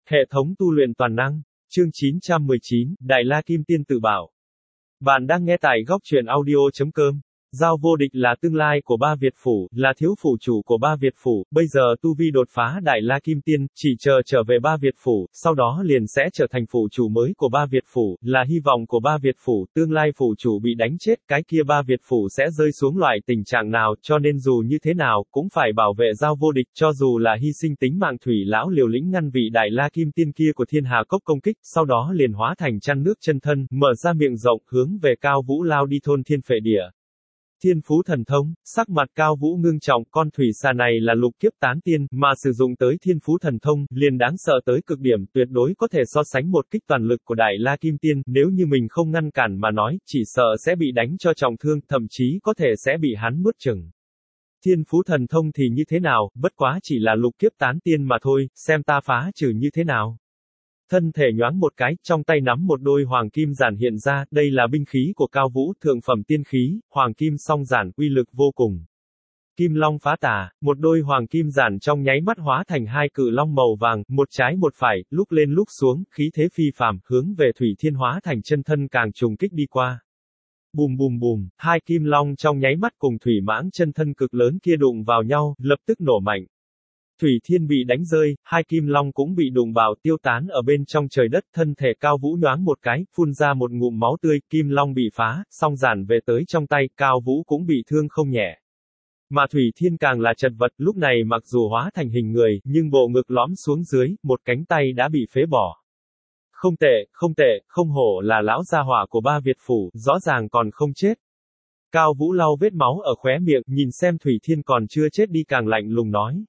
Hệ thống tu luyện toàn năng. Chương 919, Đại La Kim Tiên tự bảo. Bạn đang nghe tại góc truyện audio.com. Giao vô địch là tương lai của Ba Việt Phủ, là thiếu phủ chủ của Ba Việt Phủ, bây giờ tu vi đột phá Đại La Kim Tiên, chỉ chờ trở về Ba Việt Phủ, sau đó liền sẽ trở thành phủ chủ mới của Ba Việt Phủ, là hy vọng của Ba Việt Phủ, tương lai phủ chủ bị đánh chết, cái kia Ba Việt Phủ sẽ rơi xuống loại tình trạng nào, cho nên dù như thế nào, cũng phải bảo vệ Giao vô địch, cho dù là hy sinh tính mạng Thủy Lão liều lĩnh ngăn vị Đại La Kim Tiên kia của Thiên Hà Cốc công kích, sau đó liền hóa thành chăn nước chân thân, mở ra miệng rộng, hướng về Cao Vũ lao đi thôn Thiên Phệ Địa. Thiên Phú Thần Thông, sắc mặt Cao Vũ ngưng trọng, con thủy xà này là lục kiếp tán tiên, mà sử dụng tới Thiên Phú Thần Thông, liền đáng sợ tới cực điểm, tuyệt đối có thể so sánh một kích toàn lực của Đại La Kim Tiên, nếu như mình không ngăn cản mà nói, chỉ sợ sẽ bị đánh cho trọng thương, thậm chí có thể sẽ bị hắn nuốt chửng. Thiên Phú Thần Thông thì như thế nào, bất quá chỉ là lục kiếp tán tiên mà thôi, xem ta phá trừ như thế nào. Thân thể nhoáng một cái, trong tay nắm một đôi hoàng kim giản hiện ra, đây là binh khí của Cao Vũ, thượng phẩm tiên khí, hoàng kim song giản, uy lực vô cùng. Kim Long phá tà, một đôi hoàng kim giản trong nháy mắt hóa thành hai cự long màu vàng, một trái một phải, lúc lên lúc xuống, khí thế phi phàm, hướng về Thủy Thiên hóa thành chân thân càng trùng kích đi qua. Bùm bùm bùm, hai kim long trong nháy mắt cùng Thủy Mãng chân thân cực lớn kia đụng vào nhau, lập tức nổ mạnh. Thủy Thiên bị đánh rơi, hai kim long cũng bị đụng vào tiêu tán ở bên trong trời đất, thân thể Cao Vũ nhoáng một cái, phun ra một ngụm máu tươi, kim long bị phá, song giản về tới trong tay, Cao Vũ cũng bị thương không nhẹ. Mà Thủy Thiên càng là chật vật, lúc này mặc dù hóa thành hình người, nhưng bộ ngực lõm xuống dưới, một cánh tay đã bị phế bỏ. Không tệ, không hổ là lão gia hỏa của Ba Việt Phủ, rõ ràng còn không chết. Cao Vũ lau vết máu ở khóe miệng, nhìn xem Thủy Thiên còn chưa chết đi càng lạnh lùng nói.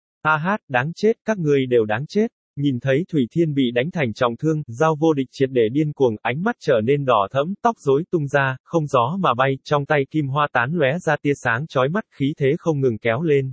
Đáng chết, các ngươi đều đáng chết. Nhìn thấy Thủy Thiên bị đánh thành trọng thương, Giao vô địch triệt để điên cuồng, ánh mắt trở nên đỏ thẫm, tóc rối tung ra, không gió mà bay, trong tay kim hoa tán lóe ra tia sáng chói mắt, khí thế không ngừng kéo lên.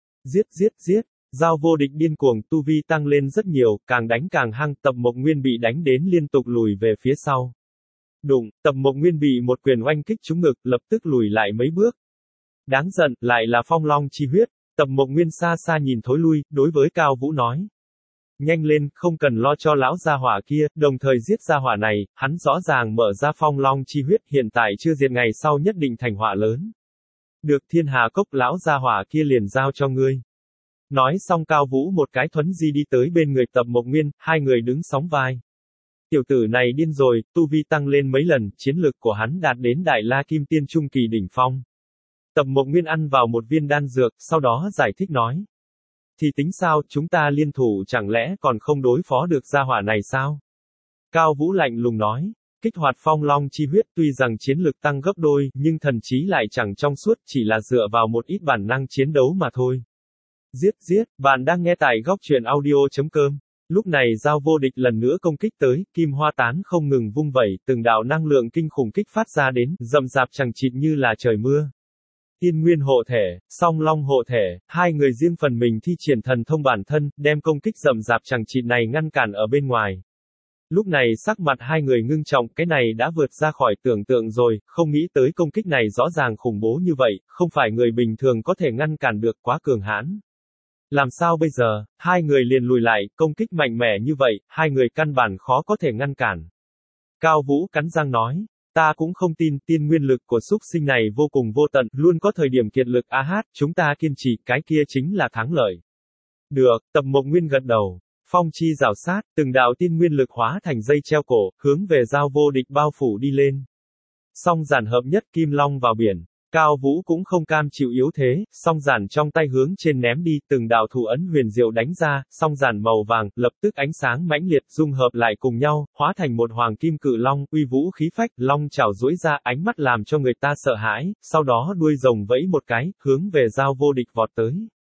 Giết! Giao vô địch điên cuồng, tu vi tăng lên rất nhiều, càng đánh càng hăng, Tập Mộc Nguyên bị đánh đến liên tục lùi về phía sau. Đụng, Tập Mộc Nguyên bị một quyền oanh kích trúng ngực, lập tức lùi lại mấy bước. Đáng giận, lại là phong long chi huyết. Tập Mộc Nguyên xa xa nhìn thối lui, đối với Cao Vũ nói. Nhanh lên, không cần lo cho lão gia hỏa kia, đồng thời giết gia hỏa này, hắn rõ ràng mở ra phong long chi huyết, hiện tại chưa diệt ngày sau nhất định thành họa lớn. Được, Thiên Hà Cốc lão gia hỏa kia liền giao cho ngươi. Nói xong Cao Vũ một cái thuấn di đi tới bên người Tập Mộc Nguyên, hai người đứng sóng vai. Tiểu tử này điên rồi, tu vi tăng lên mấy lần, chiến lực của hắn đạt đến Đại La Kim Tiên trung kỳ đỉnh phong. Tập Mộc Nguyên ăn vào một viên đan dược, sau đó giải thích nói. Thì tính sao, chúng ta liên thủ chẳng lẽ còn không đối phó được gia hỏa này sao? Cao Vũ lạnh lùng nói. Kích hoạt phong long chi huyết tuy rằng chiến lực tăng gấp đôi, nhưng thần trí lại chẳng trong suốt, chỉ là dựa vào một ít bản năng chiến đấu mà thôi. Giết, bạn đang nghe tại góc truyện audio.com. Lúc này Giao vô địch lần nữa công kích tới, kim hoa tán không ngừng vung vẩy, từng đạo năng lượng kinh khủng kích phát ra đến, rậm rạp chằng chịt như là trời mưa. Tiên Nguyên hộ thể, Song Long hộ thể, hai người riêng phần mình thi triển thần thông bản thân, đem công kích rậm rạp chằng chịt này ngăn cản ở bên ngoài. Lúc này sắc mặt hai người ngưng trọng, cái này đã vượt ra khỏi tưởng tượng rồi, không nghĩ tới công kích này rõ ràng khủng bố như vậy, không phải người bình thường có thể ngăn cản được, quá cường hãn. Làm sao bây giờ, hai người liền lùi lại, công kích mạnh mẽ như vậy, hai người căn bản khó có thể ngăn cản. Cao Vũ cắn răng nói. Ta cũng không tin, tiên nguyên lực của súc sinh này vô cùng vô tận, luôn có thời điểm kiệt lực, chúng ta kiên trì, cái kia chính là thắng lợi. Được, Tập Mộc Nguyên gật đầu. Phong chi rào sát, từng đạo tiên nguyên lực hóa thành dây treo cổ, hướng về Giao vô địch bao phủ đi lên. Song giản hợp nhất kim long vào biển. Cao Vũ cũng không cam chịu yếu thế, song giản trong tay hướng trên ném đi, từng đạo thủ ấn huyền diệu đánh ra, song giản màu vàng, lập tức ánh sáng mãnh liệt, dung hợp lại cùng nhau, hóa thành một hoàng kim cự long, uy vũ khí phách, long chảo duỗi ra, ánh mắt làm cho người ta sợ hãi, sau đó đuôi rồng vẫy một cái, hướng về Giao vô địch vọt tới.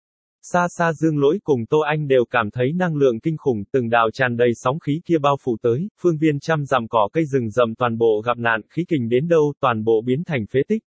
Xa xa Dương Lỗi cùng Tô Anh đều cảm thấy năng lượng kinh khủng, từng đạo tràn đầy sóng khí kia bao phủ tới, phương viên trăm dặm cỏ cây rừng rậm toàn bộ gặp nạn, khí kình đến đâu, toàn bộ biến thành phế tích.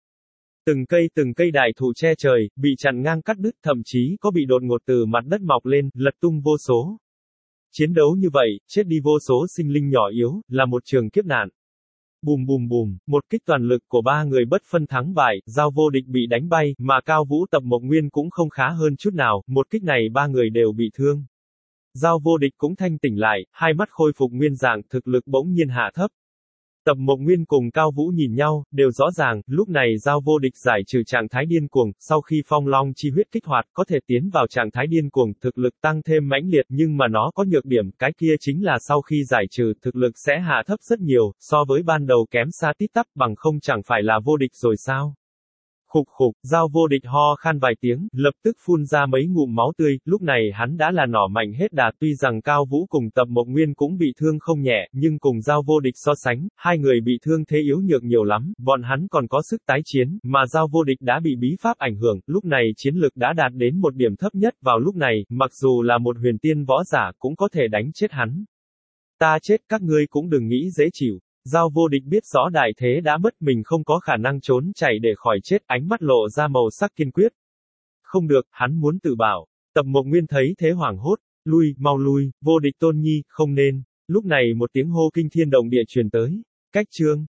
Từng cây đại thụ che trời, bị chặn ngang cắt đứt, thậm chí có bị đột ngột từ mặt đất mọc lên, lật tung vô số. Chiến đấu như vậy, chết đi vô số sinh linh nhỏ yếu, là một trường kiếp nạn. Bùm, một kích toàn lực của ba người bất phân thắng bại, Giao vô địch bị đánh bay, mà Cao Vũ Tập Mộc Nguyên cũng không khá hơn chút nào, một kích này ba người đều bị thương. Giao Vô Địch cũng thanh tỉnh lại, hai mắt khôi phục nguyên dạng, thực lực bỗng nhiên hạ thấp. Tập Mộc Nguyên cùng Cao Vũ nhìn nhau, đều rõ ràng, lúc này Giao Vô Địch giải trừ trạng thái điên cuồng, sau khi Phong Long chi huyết kích hoạt, có thể tiến vào trạng thái điên cuồng, thực lực tăng thêm mãnh liệt, nhưng mà nó có nhược điểm, cái kia chính là sau khi giải trừ, thực lực sẽ hạ thấp rất nhiều, so với ban đầu kém xa tít tắp, bằng không chẳng phải là vô địch rồi sao? Khục khục, Giao Vô Địch ho khan vài tiếng, lập tức phun ra mấy ngụm máu tươi, lúc này hắn đã là nỏ mạnh hết đà, tuy rằng Cao Vũ cùng Tập Mộc Nguyên cũng bị thương không nhẹ, nhưng cùng Giao Vô Địch so sánh, hai người bị thương thế yếu nhược nhiều lắm, bọn hắn còn có sức tái chiến, mà Giao Vô Địch đã bị bí pháp ảnh hưởng, lúc này chiến lực đã đạt đến một điểm thấp nhất, vào lúc này, mặc dù là một huyền tiên võ giả cũng có thể đánh chết hắn. Ta chết, các ngươi cũng đừng nghĩ dễ chịu. Giao Vô Địch biết rõ đại thế đã mất, mình không có khả năng trốn chạy để khỏi chết, ánh mắt lộ ra màu sắc kiên quyết. Không được, hắn muốn tự bảo. Tập Mộc Nguyên thấy thế hoảng hốt, lui, mau lui, Vô Địch Tôn Nhi, không nên. Lúc này một tiếng hô kinh thiên động địa truyền tới. Cách chương